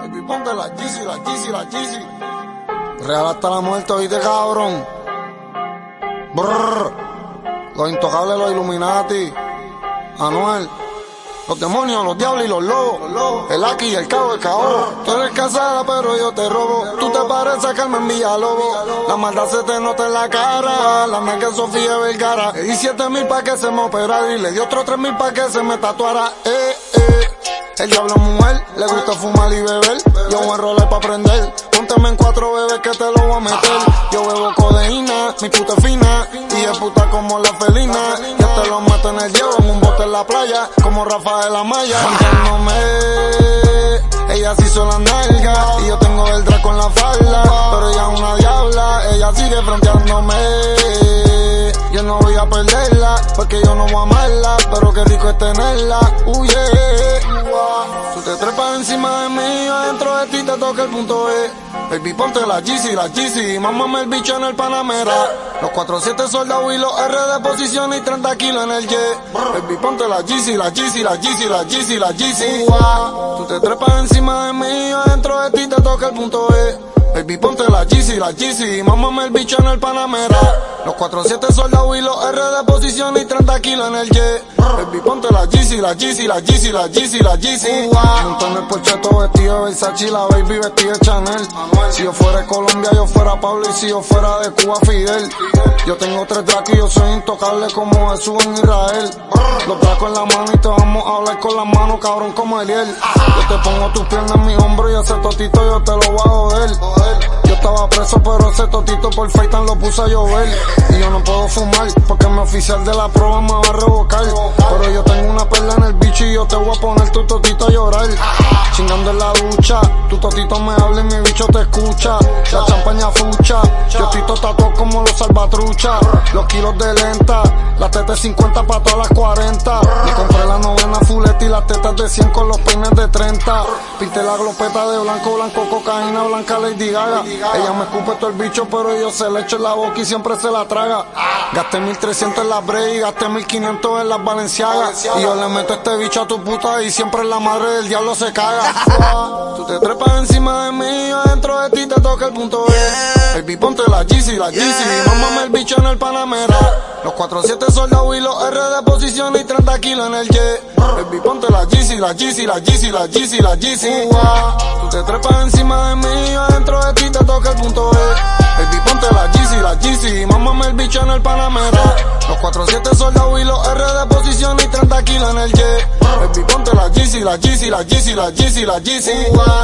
Baby, ponte la Yeezy, la Yeezy, la Yeezy. Real hasta la muerte, oíste, cabrón. Brrr. Los intocables, los Illuminati. Anuel. Los demonios, los diablos y los lobos. El Aki y el Cabo, el Cabo. Tú eres casada, pero yo te robo. Tú te pareces a Carmen Villalobos. La maldad se te nota en la cara. La nega Sofía Vergara. Le di 7,000 pa' que se me operara. Y le di otros 3,000 pa' que se me tatuara. El diablo mujer, le gusta fumar y beber. Yo voy a enrolar pa' prender. Pónteme en 4 bebés que te lo voy a meter. Yo bebo codeína, mi puta es fina. Y es puta como la felina. Ya te lo mato en el hielo, en un bote en la playa. Como Rafael Amaya. Cantándome, ella se hizo la nalga. Y yo tengo el Draco en la falda. Pero ella es una diabla, ella sigue fronteándome. Yo no voy a perderla, porque yo no voy a amarla. Pero qué rico es tenerla, Tú te trepas encima de mí, adentro de ti te toca el punto E. Baby, ponte la Yeezy, mámame el bicho en el Panamera. Los 4-7 soldados y los R de posición y 30 kilos en el jet. Baby, ponte la Yeezy, la Yeezy, la Yeezy, la Yeezy, la Yeezy. Tú te trepas encima de mí, adentro de ti te toca el punto E. Baby, ponte la Yeezy, mámame el bicho en el Panamera. Los 4-7 soldados y los R de posición y 30 kilos en el jet. Baby, ponte la Yeezy, la Yeezy, la Yeezy, la Yeezy, la Yeezy. Monto en el Porsche todo vestido de Versace, la baby vestida de Chanel. Si yo fuera de Colombia, yo fuera Pablo, y si yo fuera de Cuba, Fidel. Yo tengo 3 dracos y yo soy intocable como Jesús en Israel. Los dracos en la mano y te vamos a hablar con las manos, cabrón, como Eliel. Yo te pongo tus piernas en mi hombro y ese totito yo te lo voy a joder. Yo estaba preso, pero ese totito por Faitan lo puse a llover. Y yo no puedo fumar, porque mi oficial de la prueba me va a revocar. Pero yo tengo una perla en el bicho y yo te voy a poner tu totito a llorar. Chingando en la ducha, tu totito me habla y mi bicho te escucha. La champaña fucha, yo estoy tatuado como los salvatruchas. Los kilos de lenta, las tetas 50 pa' todas las 40. Me compré la novena fuleta y las tetas de 100 con los peines de 30. Pinté la glopeta de blanco, blanco, cocaína, blanca, Lady Gaga. Ella me escupe todo el bicho, pero yo se le echo en la boca y siempre se la traga. Gasté 1,300 en las Bray y gasté 1,500 en las Balenciagas. Y yo le meto este bicho a tu puta y siempre la madre del diablo se caga. Tú te trepas encima de mí, adentro de ti te toca el punto E. Baby, ponte la Yeezy, mámame el bicho en el Panamera. Los 4-7 soldados y los R de posición y 30 kilos en el jet. Baby, ponte la Yeezy, la Yeezy, la Yeezy, la Yeezy, la Yeezy. Tú te trepas encima de mí, adentro de ti te toca el punto E. Baby, ponte la Yeezy, mámame el bicho en el Panamera. Los 4-7 soldados y los R de posición y 30 kilos en el jet. Baby, ponte la Yeezy, la Yeezy, la Yeezy, la Yeezy, la Yeezy.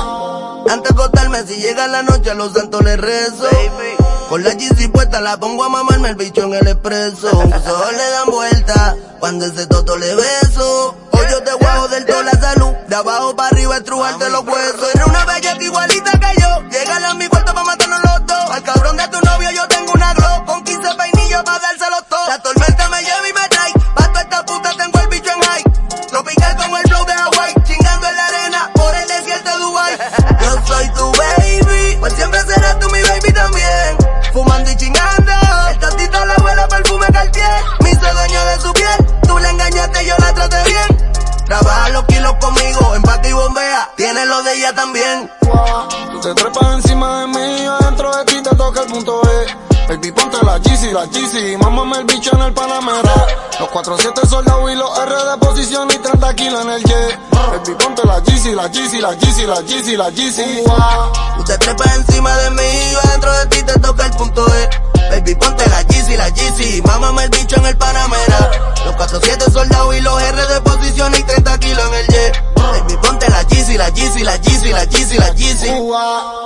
Antes de acostarme, si llega la noche, a los santos les rezo. Baby. Con la Yeezy puesta, la pongo a mamarme el bicho en el expreso. Los ojos le dan vuelta, cuando ese toto le beso. Hoy yo te voy a joder toda la salud, de abajo para arriba estrujarte los huesos. Eres una belleza igualita que yo, llegale a mi cuarto pa' matarnos los dos. Al cabrón de tu novio yo tengo una Glock, con 15 peinillos pa' dárselos todos. La tormenta me lleva y me trae, pa' toda esta puta tengo el bicho en high. Tropical como el flow de Hawaii, chingando en la arena, por el desierto de Dubai. Yo soy tu baby, pues siempre serás tú mi baby también. Fumando y chingando, el tantito le huele a perfume Cartier. Me hizo dueño de su piel, tú le engañaste, yo la traté bien. Trabaja los kilos conmigo, empaque y bombea, tiene lo de ella también. Tú te trepas encima de mí, adentro de ti te toca el punto E. Baby, ponte la Yeezy, mámame el bicho en el Panamera. Los 4-7 soldados y los R de posición y 30 kilos en el jet. Baby, ponte la Yeezy, la Yeezy, la Yeezy, la Yeezy, la Yeezy. Tú te trepas encima de mí, adentro de ti te toca el punto E. Baby, ponte la Yeezy, mámame el bicho en el Panamera. Los 4-7 soldados y los R de posición y 30 kilos en el jet. Baby, ponte la Yeezy, la Yeezy, la Yeezy, la Yeezy, la Yeezy.